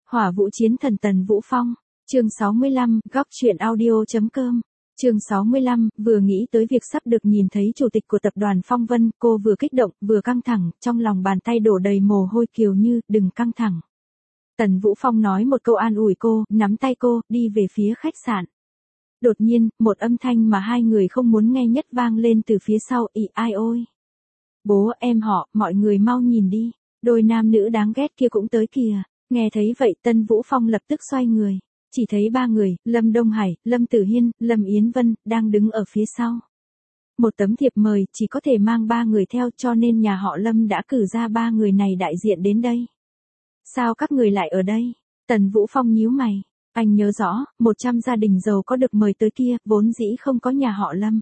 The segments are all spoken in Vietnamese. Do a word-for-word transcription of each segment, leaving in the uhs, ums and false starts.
Hỏa Vũ Chiến Thần Tần Vũ Phong, chương sáu mươi lăm, góc truyện audio.com. Chương sáu mươi lăm, vừa nghĩ tới việc sắp được nhìn thấy chủ tịch của tập đoàn Phong Vân, cô vừa kích động, vừa căng thẳng, trong lòng bàn tay đổ đầy mồ hôi. Kiều Như, đừng căng thẳng. Tần Vũ Phong nói một câu an ủi cô, nắm tay cô, đi về phía khách sạn. Đột nhiên, một âm thanh mà hai người không muốn nghe nhất vang lên từ phía sau. Ị ai ôi! Bố em họ, mọi người mau nhìn đi, đôi nam nữ đáng ghét kia cũng tới kìa. Nghe thấy vậy Tân Vũ Phong lập tức xoay người. Chỉ thấy ba người, Lâm Đông Hải, Lâm Tử Hiên, Lâm Yến Vân, đang đứng ở phía sau. Một tấm thiệp mời chỉ có thể mang ba người theo, cho nên nhà họ Lâm đã cử ra ba người này đại diện đến đây. Sao các người lại ở đây? Tần Vũ Phong nhíu mày. Anh nhớ rõ, một trăm gia đình giàu có được mời tới kia, vốn dĩ không có nhà họ Lâm.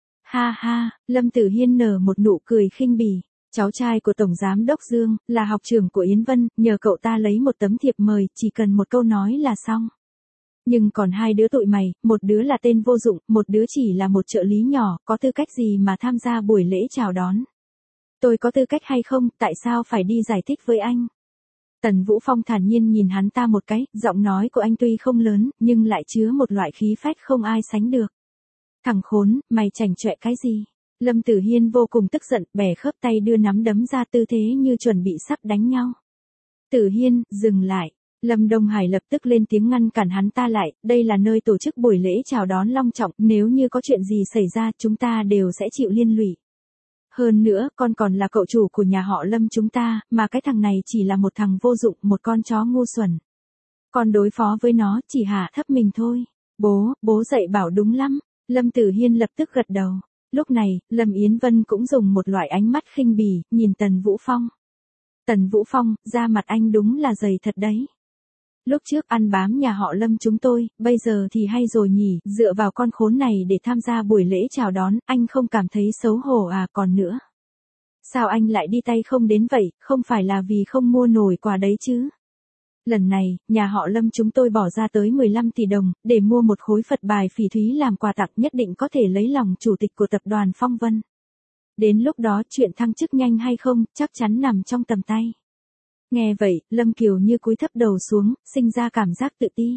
Ha ha, Lâm Tử Hiên nở một nụ cười khinh bỉ. Cháu trai của Tổng Giám Đốc Dương, là học trưởng của Yến Vân, nhờ cậu ta lấy một tấm thiệp mời, chỉ cần một câu nói là xong. Nhưng còn hai đứa tụi mày, một đứa là tên vô dụng, một đứa chỉ là một trợ lý nhỏ, có tư cách gì mà tham gia buổi lễ chào đón? Tôi có tư cách hay không, tại sao phải đi giải thích với anh? Tần Vũ Phong thản nhiên nhìn hắn ta một cái, giọng nói của anh tuy không lớn, nhưng lại chứa một loại khí phách không ai sánh được. Thằng khốn, mày chảnh chọe cái gì? Lâm Tử Hiên vô cùng tức giận, bẻ khớp tay đưa nắm đấm ra tư thế như chuẩn bị sắp đánh nhau. Tử Hiên, dừng lại. Lâm Đông Hải lập tức lên tiếng ngăn cản hắn ta lại, đây là nơi tổ chức buổi lễ chào đón long trọng, nếu như có chuyện gì xảy ra chúng ta đều sẽ chịu liên lụy. Hơn nữa, con còn là cậu chủ của nhà họ Lâm chúng ta, mà cái thằng này chỉ là một thằng vô dụng, một con chó ngu xuẩn. Con đối phó với nó, chỉ hạ thấp mình thôi. Bố, bố dạy bảo đúng lắm. Lâm Tử Hiên lập tức gật đầu. Lúc này, Lâm Yến Vân cũng dùng một loại ánh mắt khinh bỉ, nhìn Tần Vũ Phong. Tần Vũ Phong, da mặt anh đúng là dày thật đấy. Lúc trước ăn bám nhà họ Lâm chúng tôi, bây giờ thì hay rồi nhỉ, dựa vào con khốn này để tham gia buổi lễ chào đón, anh không cảm thấy xấu hổ à? Còn nữa. Sao anh lại đi tay không đến vậy, không phải là vì không mua nổi quà đấy chứ? Lần này, nhà họ Lâm chúng tôi bỏ ra tới mười lăm tỷ đồng, để mua một khối Phật bài phỉ thúy làm quà tặng, nhất định có thể lấy lòng chủ tịch của tập đoàn Phong Vân. Đến lúc đó chuyện thăng chức nhanh hay không, chắc chắn nằm trong tầm tay. Nghe vậy, Lâm Kiều Như cúi thấp đầu xuống, sinh ra cảm giác tự ti.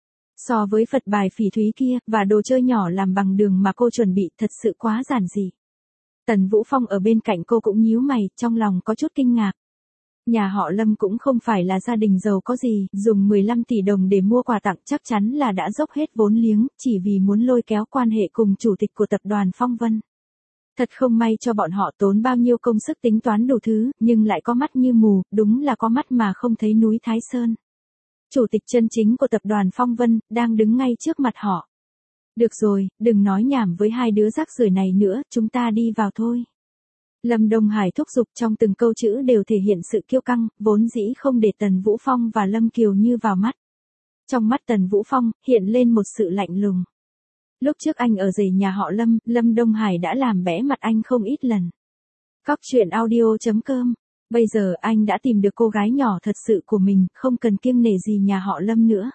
So với Phật bài phỉ thúy kia, và đồ chơi nhỏ làm bằng đường mà cô chuẩn bị thật sự quá giản dị. Tần Vũ Phong ở bên cạnh cô cũng nhíu mày, trong lòng có chút kinh ngạc. Nhà họ Lâm cũng không phải là gia đình giàu có gì, dùng mười lăm tỷ đồng để mua quà tặng chắc chắn là đã dốc hết vốn liếng, chỉ vì muốn lôi kéo quan hệ cùng chủ tịch của tập đoàn Phong Vân. Thật không may cho bọn họ tốn bao nhiêu công sức tính toán đủ thứ, nhưng lại có mắt như mù, đúng là có mắt mà không thấy núi Thái Sơn. Chủ tịch chân chính của tập đoàn Phong Vân, đang đứng ngay trước mặt họ. Được rồi, đừng nói nhảm với hai đứa rác rưởi này nữa, chúng ta đi vào thôi. Lâm Đông Hải thúc giục, trong từng câu chữ đều thể hiện sự kiêu căng, vốn dĩ không để Tần Vũ Phong và Lâm Kiều Như vào mắt. Trong mắt Tần Vũ Phong, hiện lên một sự lạnh lùng. Lúc trước anh ở rể nhà họ Lâm, Lâm Đông Hải đã làm bẽ mặt anh không ít lần. Góc truyện audio.com. Bây giờ anh đã tìm được cô gái nhỏ thật sự của mình, không cần kiêng nể gì nhà họ Lâm nữa.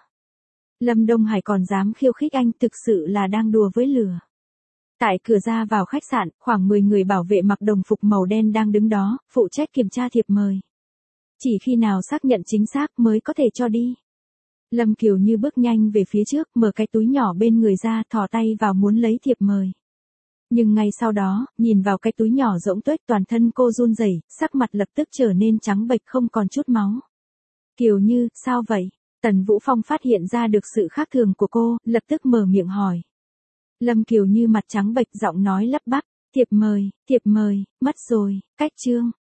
Lâm Đông Hải còn dám khiêu khích anh, thực sự là đang đùa với lửa. Tại cửa ra vào khách sạn, khoảng mười người bảo vệ mặc đồng phục màu đen đang đứng đó, phụ trách kiểm tra thiệp mời. Chỉ khi nào xác nhận chính xác mới có thể cho đi. Lâm Kiều Như bước nhanh về phía trước, mở cái túi nhỏ bên người ra, thò tay vào muốn lấy thiệp mời. Nhưng ngay sau đó, nhìn vào cái túi nhỏ rỗng tuếch, toàn thân cô run rẩy, sắc mặt lập tức trở nên trắng bệch không còn chút máu. Kiều Như, sao vậy? Tần Vũ Phong phát hiện ra được sự khác thường của cô, lập tức mở miệng hỏi. Lâm Kiều Như mặt trắng bệch, giọng nói lắp bắp, thiệp mời, thiệp mời, mất rồi, cách chương.